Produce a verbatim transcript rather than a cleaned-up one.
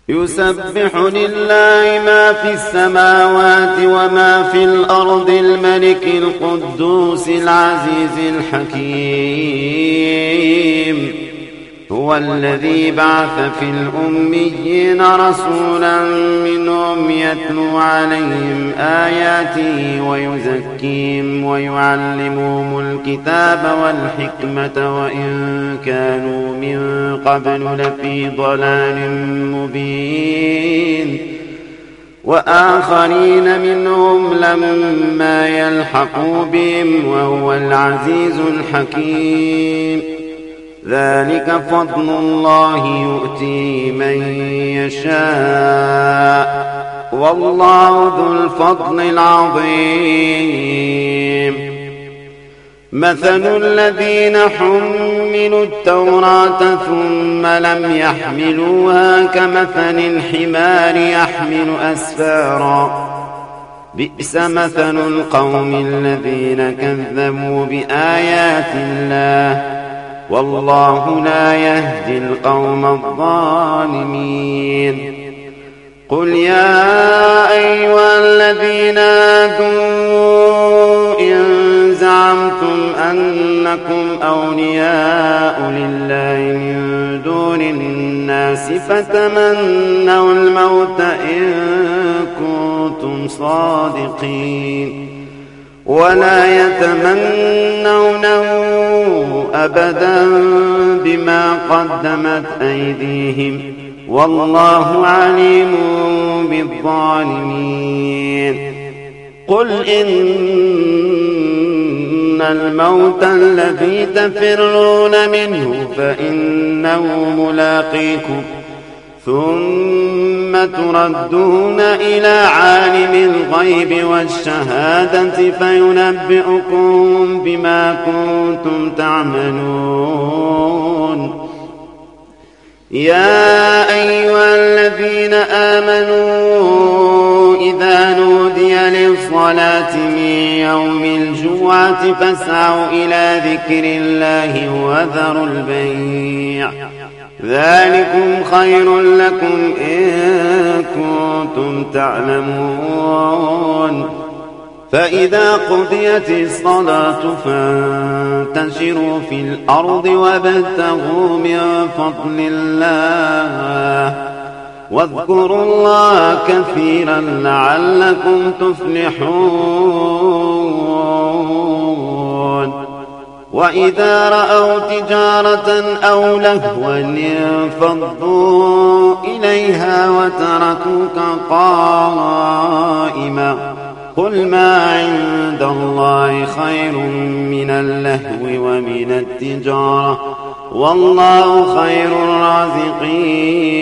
يسبح لله ما في السماوات وما في الأرض الملك القدوس العزيز الحكيم. هو الذي بعث في الأميين رسولا منهم يتلو عليهم آياته ويزكيهم ويعلمهم الكتاب والحكمة وإن كانوا من قبل لفي ضلال مبين. وآخرين منهم لما يلحقوا بهم وهو العزيز الحكيم. ذلك فضل الله يؤتيه من يشاء والله ذو الفضل العظيم. مثل الذين حملوا التوراة ثم لم يحملوها كمثل الحمار يحمل أسفارا بئس مثل القوم الذين كذبوا بآيات الله والله لا يهدي القوم الظالمين. قل يا أيها الذين هادوا إن زعمتم أنكم أولياء لله من دون الناس فتمنوا الموت إن كنتم صادقين ولا يتمنونه أبدا بما قدمت أيديهم والله عليم بالظالمين. قل إن الموت الذي تفرون منه فإنه ملاقيكم ثم تردون إلى عالم الغيب والشهادة فينبئكم بما كنتم تعملون. يا أيها الذين آمنوا إذا نودي للصلاة من يوم الجمعة فاسعوا إلى ذكر الله وذروا البيع ذلكم خير لكم إن كنتم تعلمون. فإذا قضيت الصلاة فانتشروا في الأرض وابتغوا من فضل الله واذكروا الله كثيرا لعلكم تفلحون. وإذا رأوا تجارة أو لهوا انفضوا إليها وتركوك قائما قل ما عند الله خير من اللهو ومن التجارة والله خير الرازقين.